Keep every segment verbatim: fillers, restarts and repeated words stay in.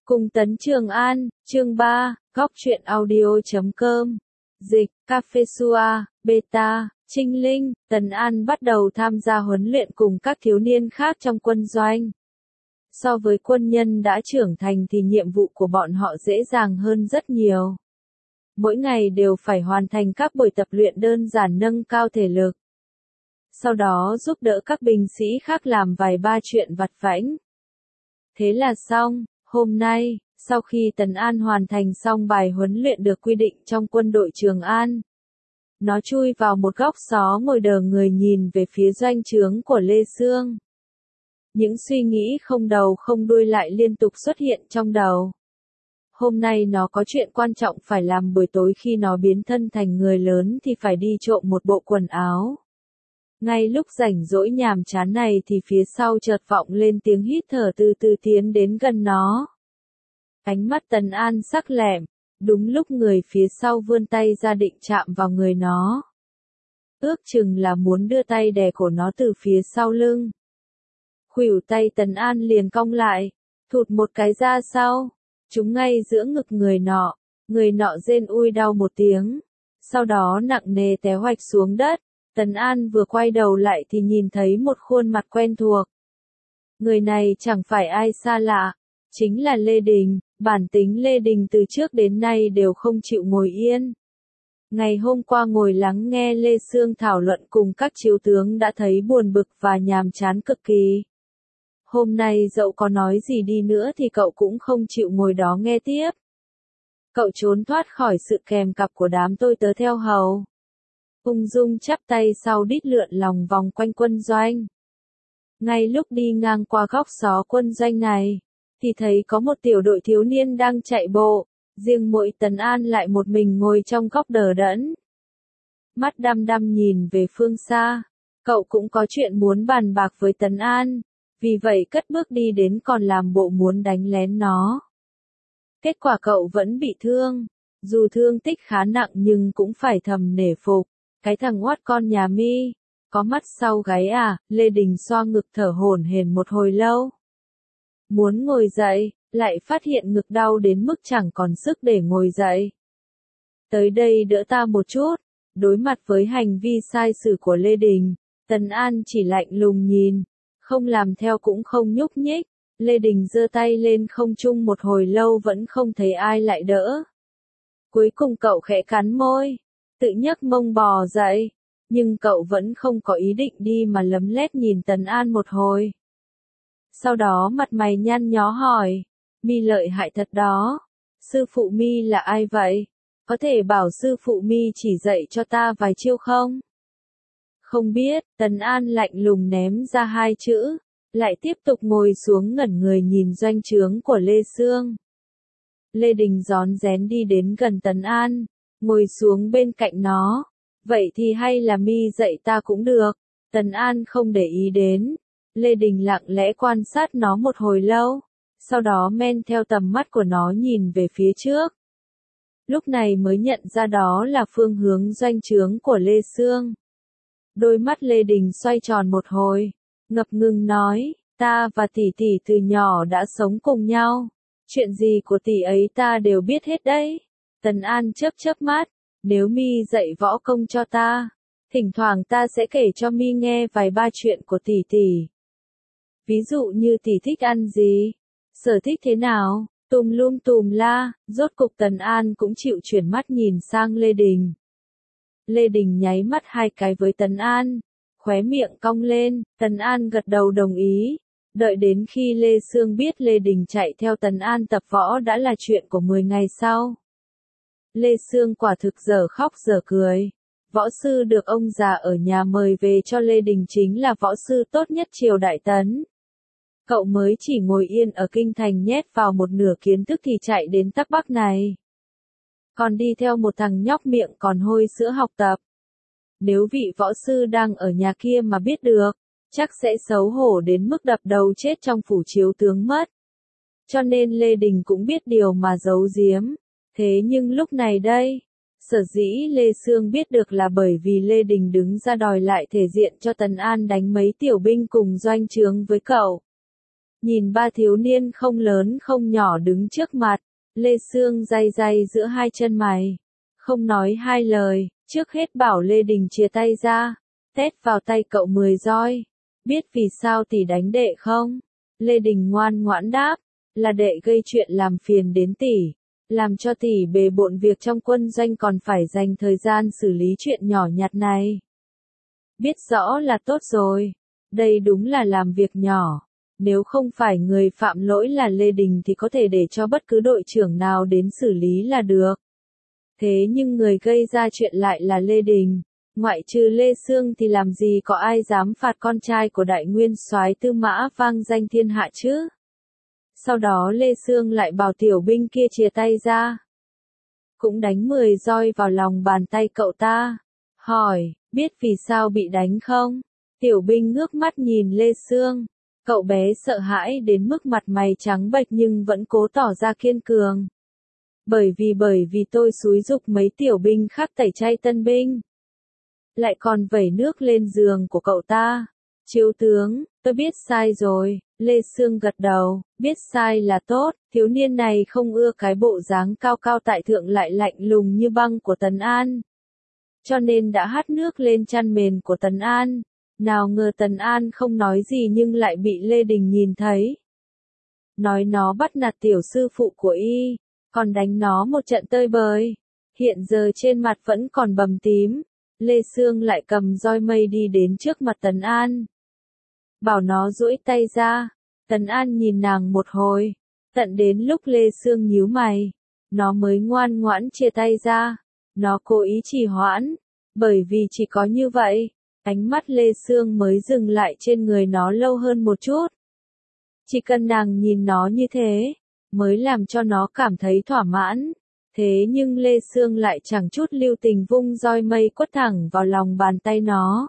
Cùng Tấn Trường An, chương ba, góc truyện audio chấm com. Dịch, Cafe Sua, Beta, Trinh Linh, Tấn An bắt đầu tham gia huấn luyện cùng các thiếu niên khác trong quân doanh. So với quân nhân đã trưởng thành thì nhiệm vụ của bọn họ dễ dàng hơn rất nhiều. Mỗi ngày đều phải hoàn thành các buổi tập luyện đơn giản nâng cao thể lực. Sau đó giúp đỡ các binh sĩ khác làm vài ba chuyện vặt vãnh. Thế là xong. Hôm nay, sau khi Tấn An hoàn thành xong bài huấn luyện được quy định trong quân đội Trường An, nó chui vào một góc xó ngồi đờ người nhìn về phía doanh trướng của Lê Sương. Những suy nghĩ không đầu không đuôi lại liên tục xuất hiện trong đầu. Hôm nay nó có chuyện quan trọng phải làm, buổi tối khi nó biến thân thành người lớn thì phải đi trộm một bộ quần áo. Ngay lúc rảnh rỗi nhàm chán này thì phía sau chợt vọng lên tiếng hít thở từ từ tiến đến gần nó. Ánh mắt Tấn An sắc lẹm, đúng lúc người phía sau vươn tay ra định chạm vào người nó. Ước chừng là muốn đưa tay đè cổ nó từ phía sau lưng. Khuỷu tay Tấn An liền cong lại, thụt một cái ra sau, trúng ngay giữa ngực người nọ, người nọ rên ui đau một tiếng, sau đó nặng nề té hoạch xuống đất. Tấn An vừa quay đầu lại thì nhìn thấy một khuôn mặt quen thuộc. Người này chẳng phải ai xa lạ, chính là Lê Đình. Bản tính Lê Đình từ trước đến nay đều không chịu ngồi yên. Ngày hôm qua ngồi lắng nghe Lê Sương thảo luận cùng các chiếu tướng đã thấy buồn bực và nhàm chán cực kỳ. Hôm nay dẫu có nói gì đi nữa thì cậu cũng không chịu ngồi đó nghe tiếp. Cậu trốn thoát khỏi sự kèm cặp của đám tôi tớ theo hầu. Ung dung chắp tay sau đít lượn lòng vòng quanh quân doanh. Ngay lúc đi ngang qua góc xó quân doanh này, thì thấy có một tiểu đội thiếu niên đang chạy bộ, riêng mỗi Tấn An lại một mình ngồi trong góc đờ đẫn. Mắt đăm đăm nhìn về phương xa, cậu cũng có chuyện muốn bàn bạc với Tấn An, vì vậy cất bước đi đến còn làm bộ muốn đánh lén nó. Kết quả cậu vẫn bị thương, dù thương tích khá nặng nhưng cũng phải thầm nể phục. Cái thằng oát con nhà mi, có mắt sau gáy à? Lê Đình xoa ngực thở hổn hển một hồi lâu. Muốn ngồi dậy, lại phát hiện ngực đau đến mức chẳng còn sức để ngồi dậy. Tới đây đỡ ta một chút. Đối mặt với hành vi sai sử của Lê Đình, Tấn An chỉ lạnh lùng nhìn, không làm theo cũng không nhúc nhích. Lê Đình giơ tay lên không trung một hồi lâu vẫn không thấy ai lại đỡ. Cuối cùng cậu khẽ cắn môi, tự nhấc mông bò dậy, nhưng cậu vẫn không có ý định đi mà lấm lét nhìn Tấn An một hồi. Sau đó mặt mày nhăn nhó hỏi, mi lợi hại thật đó, sư phụ mi là ai vậy? Có thể bảo sư phụ mi chỉ dạy cho ta vài chiêu không? Không biết, Tấn An lạnh lùng ném ra hai chữ, lại tiếp tục ngồi xuống ngẩn người nhìn doanh trướng của Lê Sương. Lê Đình rón rén đi đến gần Tấn An, ngồi xuống bên cạnh nó. Vậy thì hay là mi dạy ta cũng được. Tấn An không để ý đến. Lê Đình lặng lẽ quan sát nó một hồi lâu, sau đó men theo tầm mắt của nó nhìn về phía trước. Lúc này mới nhận ra đó là phương hướng doanh trướng của Lê Sương. Đôi mắt Lê Đình xoay tròn một hồi, ngập ngừng nói, ta và tỷ tỷ từ nhỏ đã sống cùng nhau. Chuyện gì của tỷ ấy ta đều biết hết đấy. Tấn An chớp chớp mắt, nếu mi dạy võ công cho ta, thỉnh thoảng ta sẽ kể cho mi nghe vài ba chuyện của tỷ tỷ. Ví dụ như tỷ thích ăn gì, sở thích thế nào, tùm lum tùm la. Rốt cục Tấn An cũng chịu chuyển mắt nhìn sang Lê Đình. Lê Đình nháy mắt hai cái với Tấn An, khóe miệng cong lên. Tấn An gật đầu đồng ý. Đợi đến khi Lê Sương biết Lê Đình chạy theo Tấn An tập võ đã là chuyện của mười ngày sau. Lê Sương quả thực dở khóc dở cười. Võ sư được ông già ở nhà mời về cho Lê Đình chính là võ sư tốt nhất triều Đại Tấn. Cậu mới chỉ ngồi yên ở kinh thành nhét vào một nửa kiến thức thì chạy đến Tắc Bắc này. Còn đi theo một thằng nhóc miệng còn hôi sữa học tập. Nếu vị võ sư đang ở nhà kia mà biết được, chắc sẽ xấu hổ đến mức đập đầu chết trong phủ chiếu tướng mất. Cho nên Lê Đình cũng biết điều mà giấu giếm. Thế nhưng lúc này đây, sở dĩ Lê Sương biết được là bởi vì Lê Đình đứng ra đòi lại thể diện cho Tấn An đánh mấy tiểu binh cùng doanh trướng với cậu. Nhìn ba thiếu niên không lớn không nhỏ đứng trước mặt, Lê Sương day day giữa hai chân mày. Không nói hai lời, trước hết bảo Lê Đình chia tay ra, tét vào tay cậu mười roi. Biết vì sao tỷ đánh đệ không? Lê Đình ngoan ngoãn đáp, là đệ gây chuyện làm phiền đến tỷ, làm cho tỷ bề bộn việc trong quân doanh còn phải dành thời gian xử lý chuyện nhỏ nhặt này. Biết rõ là tốt rồi, đây đúng là làm việc nhỏ. Nếu không phải người phạm lỗi là Lê Đình thì có thể để cho bất cứ đội trưởng nào đến xử lý là được. Thế nhưng người gây ra chuyện lại là Lê Đình. Ngoại trừ Lê Sương thì làm gì có ai dám phạt con trai của đại nguyên soái Tư Mã vang danh thiên hạ chứ? Sau đó Lê Sương lại bảo tiểu binh kia chia tay ra. Cũng đánh mười roi vào lòng bàn tay cậu ta. Hỏi, biết vì sao bị đánh không? Tiểu binh ngước mắt nhìn Lê Sương. Cậu bé sợ hãi đến mức mặt mày trắng bệch nhưng vẫn cố tỏ ra kiên cường. Bởi vì bởi vì tôi xúi giục mấy tiểu binh khác tẩy chay tân binh. Lại còn vẩy nước lên giường của cậu ta. Chiếu tướng, tôi biết sai rồi. Lê Sương gật đầu, biết sai là tốt. Thiếu niên này không ưa cái bộ dáng cao cao tại thượng lại lạnh lùng như băng của Tấn An. Cho nên đã hắt nước lên chăn mền của Tấn An. Nào ngờ Tấn An không nói gì nhưng lại bị Lê Đình nhìn thấy. Nói nó bắt nạt tiểu sư phụ của y, còn đánh nó một trận tơi bời. Hiện giờ trên mặt vẫn còn bầm tím. Lê Sương lại cầm roi mây đi đến trước mặt Tấn An. Bảo nó duỗi tay ra. Tấn An nhìn nàng một hồi. Tận đến lúc Lê Sương nhíu mày, nó mới ngoan ngoãn chia tay ra. Nó cố ý trì hoãn. Bởi vì chỉ có như vậy, ánh mắt Lê Sương mới dừng lại trên người nó lâu hơn một chút. Chỉ cần nàng nhìn nó như thế, mới làm cho nó cảm thấy thỏa mãn. Thế nhưng Lê Sương lại chẳng chút lưu tình vung roi mây quất thẳng vào lòng bàn tay nó.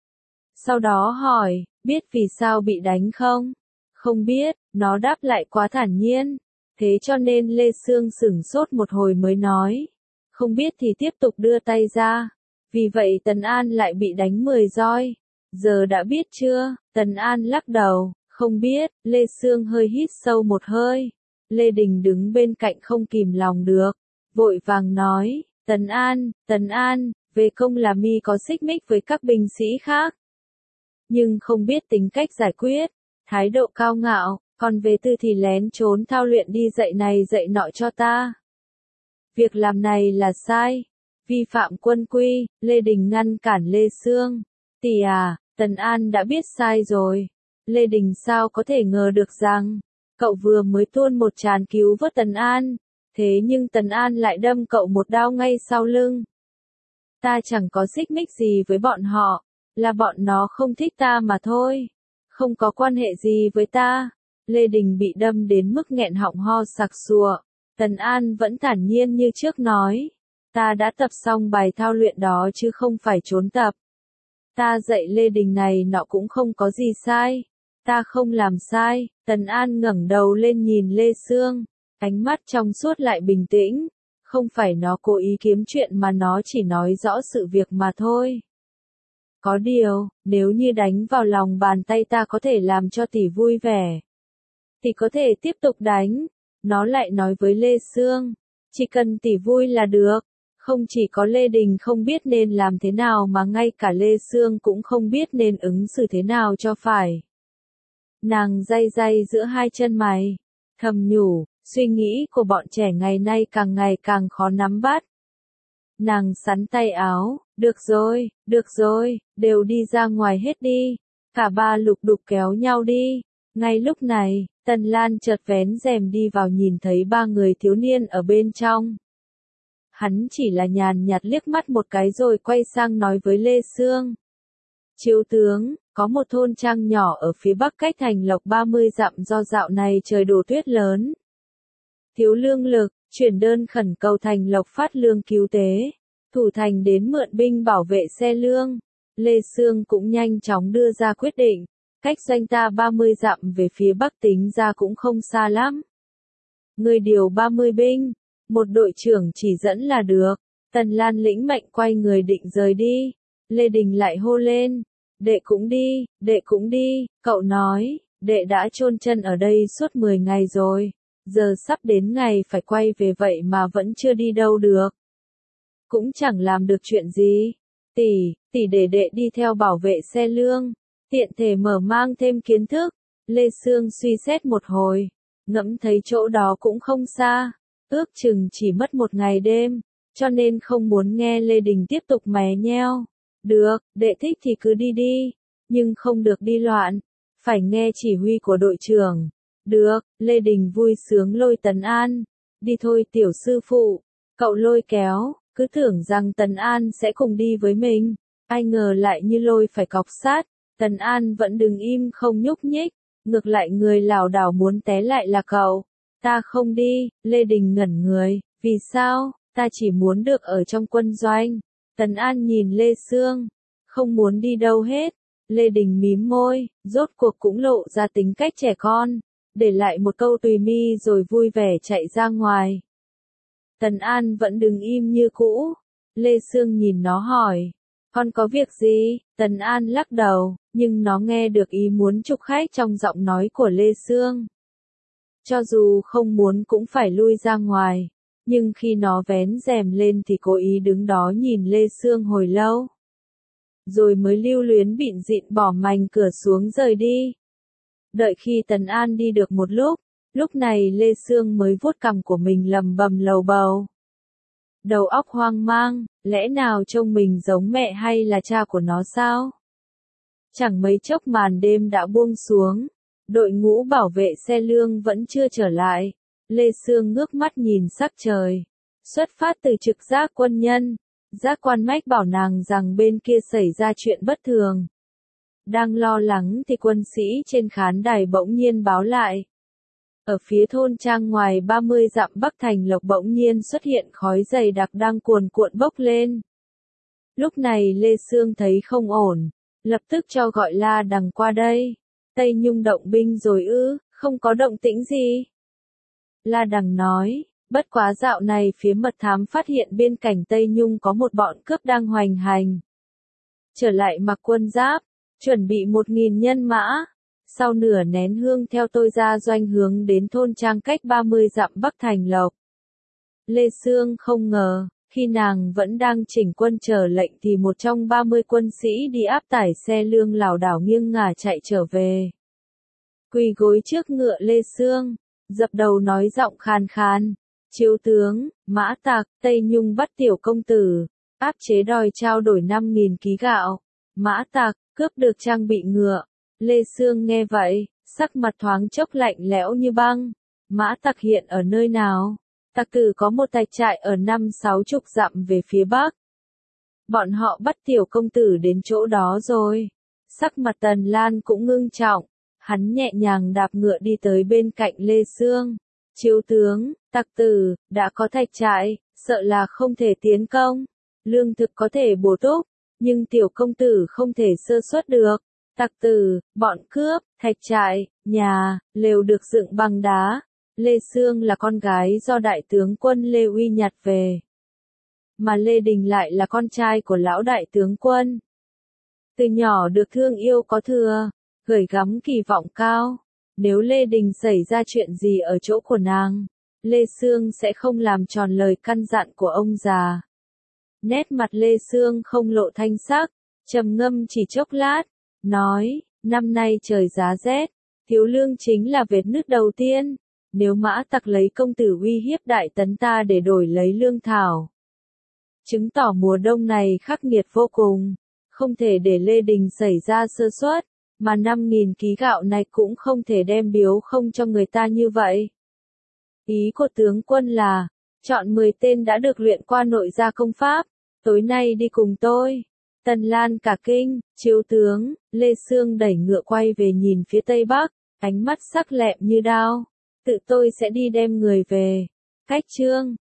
Sau đó hỏi, biết vì sao bị đánh không? Không biết, nó đáp lại quá thản nhiên. Thế cho nên Lê Sương sửng sốt một hồi mới nói. Không biết thì tiếp tục đưa tay ra. Vì vậy Tấn An lại bị đánh mười roi. Giờ đã biết chưa? Tấn An lắc đầu, không biết. Lê Sương hơi hít sâu một hơi. Lê Đình đứng bên cạnh không kìm lòng được. Vội vàng nói, Tấn An, Tấn An, về công là mi có xích mích với các binh sĩ khác. Nhưng không biết tính cách giải quyết, thái độ cao ngạo, còn về tư thì lén trốn thao luyện đi dạy này dạy nọ cho ta. Việc làm này là sai, vi phạm quân quy. Lê Đình ngăn cản Lê Sương. Tỷ à, Tấn An đã biết sai rồi. Lê Đình sao có thể ngờ được rằng, cậu vừa mới tuôn một trán cứu vớt Tấn An. Thế nhưng Tấn An lại đâm cậu một đao ngay sau lưng. Ta chẳng có xích mích gì với bọn họ, là bọn nó không thích ta mà thôi. Không có quan hệ gì với ta. Lê Đình bị đâm đến mức nghẹn họng ho sặc sụa. Tấn An vẫn thản nhiên như trước nói. Ta đã tập xong bài thao luyện đó chứ không phải trốn tập. Ta dạy Lê Đình này nọ cũng không có gì sai. Ta không làm sai. Tấn An ngẩng đầu lên nhìn Lê Sương. Ánh mắt trong suốt lại bình tĩnh. Không phải nó cố ý kiếm chuyện mà nó chỉ nói rõ sự việc mà thôi. Có điều, nếu như đánh vào lòng bàn tay ta có thể làm cho tỷ vui vẻ, thì có thể tiếp tục đánh. Nó lại nói với Lê Sương. Chỉ cần tỷ vui là được. Không chỉ có Lê Đình không biết nên làm thế nào mà ngay cả Lê Sương cũng không biết nên ứng xử thế nào cho phải. Nàng day day giữa hai chân mày. Thầm nhủ, suy nghĩ của bọn trẻ ngày nay càng ngày càng khó nắm bắt. Nàng sắn tay áo, được rồi, được rồi, đều đi ra ngoài hết đi. Cả ba lục đục kéo nhau đi. Ngay lúc này, Tần Lan chợt vén rèm đi vào nhìn thấy ba người thiếu niên ở bên trong. Hắn chỉ là nhàn nhạt liếc mắt một cái rồi quay sang nói với Lê Sương. Chiếu tướng, có một thôn trang nhỏ ở phía bắc cách thành Lộc ba mươi dặm do dạo này trời đổ tuyết lớn. Thiếu lương lực, chuyển đơn khẩn cầu thành Lộc phát lương cứu tế. Thủ thành đến mượn binh bảo vệ xe lương. Lê Sương cũng nhanh chóng đưa ra quyết định. Cách doanh ta ba mươi dặm về phía bắc tính ra cũng không xa lắm. Người điều ba mươi binh. Một đội trưởng chỉ dẫn là được. Tần Lan lĩnh mệnh quay người định rời đi. Lê Đình lại hô lên. Đệ cũng đi, đệ cũng đi. Cậu nói, đệ đã chôn chân ở đây suốt mười ngày rồi, giờ sắp đến ngày phải quay về vậy mà vẫn chưa đi đâu được. Cũng chẳng làm được chuyện gì. Tỷ, tỷ để đệ đi theo bảo vệ xe lương, tiện thể mở mang thêm kiến thức. Lê Sương suy xét một hồi, ngẫm thấy chỗ đó cũng không xa, ước chừng chỉ mất một ngày đêm, cho nên không muốn nghe Lê Đình tiếp tục mè nheo. Được, đệ thích thì cứ đi đi, nhưng không được đi loạn, phải nghe chỉ huy của đội trưởng. Được, Lê Đình vui sướng lôi Tấn An. Đi thôi tiểu sư phụ, cậu lôi kéo, cứ tưởng rằng Tấn An sẽ cùng đi với mình, ai ngờ lại như lôi phải cọc sát. Tấn An vẫn đứng im không nhúc nhích, ngược lại người lảo đảo muốn té lại là cậu. Ta không đi, Lê Đình ngẩn người, vì sao, ta chỉ muốn được ở trong quân doanh. Tấn An nhìn Lê Sương, không muốn đi đâu hết. Lê Đình mím môi, rốt cuộc cũng lộ ra tính cách trẻ con, để lại một câu tùy mi rồi vui vẻ chạy ra ngoài. Tấn An vẫn đứng im như cũ. Lê Sương nhìn nó hỏi, con có việc gì? Tấn An lắc đầu, nhưng nó nghe được ý muốn chụp khách trong giọng nói của Lê Sương. Cho dù không muốn cũng phải lui ra ngoài, nhưng khi nó vén rèm lên thì cố ý đứng đó nhìn Lê Sương hồi lâu. Rồi mới lưu luyến bịn dịn bỏ mành cửa xuống rời đi. Đợi khi Tấn An đi được một lúc, lúc này Lê Sương mới vuốt cằm của mình lầm bầm lầu bầu. Đầu óc hoang mang, lẽ nào trông mình giống mẹ hay là cha của nó sao? Chẳng mấy chốc màn đêm đã buông xuống, đội ngũ bảo vệ xe lương vẫn chưa trở lại. Lê Sương ngước mắt nhìn sắc trời. Xuất phát từ trực giác quân nhân, giác quan mách bảo nàng rằng bên kia xảy ra chuyện bất thường. Đang lo lắng thì quân sĩ trên khán đài bỗng nhiên báo lại. Ở phía thôn trang ngoài ba mươi dặm Bắc Thành Lộc bỗng nhiên xuất hiện khói dày đặc đang cuồn cuộn bốc lên. Lúc này Lê Sương thấy không ổn, lập tức cho gọi La Đằng qua đây. Tây Nhung động binh rồi ư, không có động tĩnh gì. La Đằng nói, bất quá dạo này phía mật thám phát hiện bên cạnh Tây Nhung có một bọn cướp đang hoành hành. Trở lại mặc quân giáp, chuẩn bị một nghìn nhân mã. Sau nửa nén hương theo tôi ra doanh hướng đến thôn trang cách ba mươi dặm Bắc Thành Lộc. Lê Sương không ngờ, khi nàng vẫn đang chỉnh quân chờ lệnh thì một trong ba mươi quân sĩ đi áp tải xe lương lảo đảo nghiêng ngả chạy trở về. Quỳ gối trước ngựa Lê Sương, dập đầu nói giọng khàn khàn, chiếu tướng, Mã Tạc, Tây Nhung bắt tiểu công tử, áp chế đòi trao đổi năm nghìn ký gạo. Mã Tạc, cướp được trang bị ngựa. Lê Sương nghe vậy, sắc mặt thoáng chốc lạnh lẽo như băng. Mã Tặc hiện ở nơi nào? Tặc tử có một tạch trại ở năm sáu chục dặm về phía bắc. Bọn họ bắt tiểu công tử đến chỗ đó rồi. Sắc mặt Tần Lan cũng ngưng trọng. Hắn nhẹ nhàng đạp ngựa đi tới bên cạnh Lê Sương. Chiếu tướng, tặc tử, đã có thạch trại, sợ là không thể tiến công. Lương thực có thể bổ túc, nhưng tiểu công tử không thể sơ suất được. Tặc tử, bọn cướp, thạch trại, nhà, lều được dựng bằng đá. Lê Sương là con gái do đại tướng quân Lê Uy nhặt về. Mà Lê Đình lại là con trai của lão đại tướng quân. Từ nhỏ được thương yêu có thừa, gửi gắm kỳ vọng cao. Nếu Lê Đình xảy ra chuyện gì ở chỗ của nàng, Lê Sương sẽ không làm tròn lời căn dặn của ông già. Nét mặt Lê Sương không lộ thanh sắc, trầm ngâm chỉ chốc lát, nói, năm nay trời giá rét, thiếu lương chính là vết nứt đầu tiên. Nếu Mã Tặc lấy công tử uy hiếp đại tấn ta để đổi lấy lương thảo, chứng tỏ mùa đông này khắc nghiệt vô cùng, không thể để Lê Đình xảy ra sơ suất, mà năm nghìn ký gạo này cũng không thể đem biếu không cho người ta như vậy. Ý của tướng quân là, chọn mười tên đã được luyện qua nội gia công pháp, tối nay đi cùng tôi. Tần Lan cả kinh, chiếu tướng, Lê Sương đẩy ngựa quay về nhìn phía tây bắc, ánh mắt sắc lẹm như đao. Tự tôi sẽ đi đem người về. Cách chương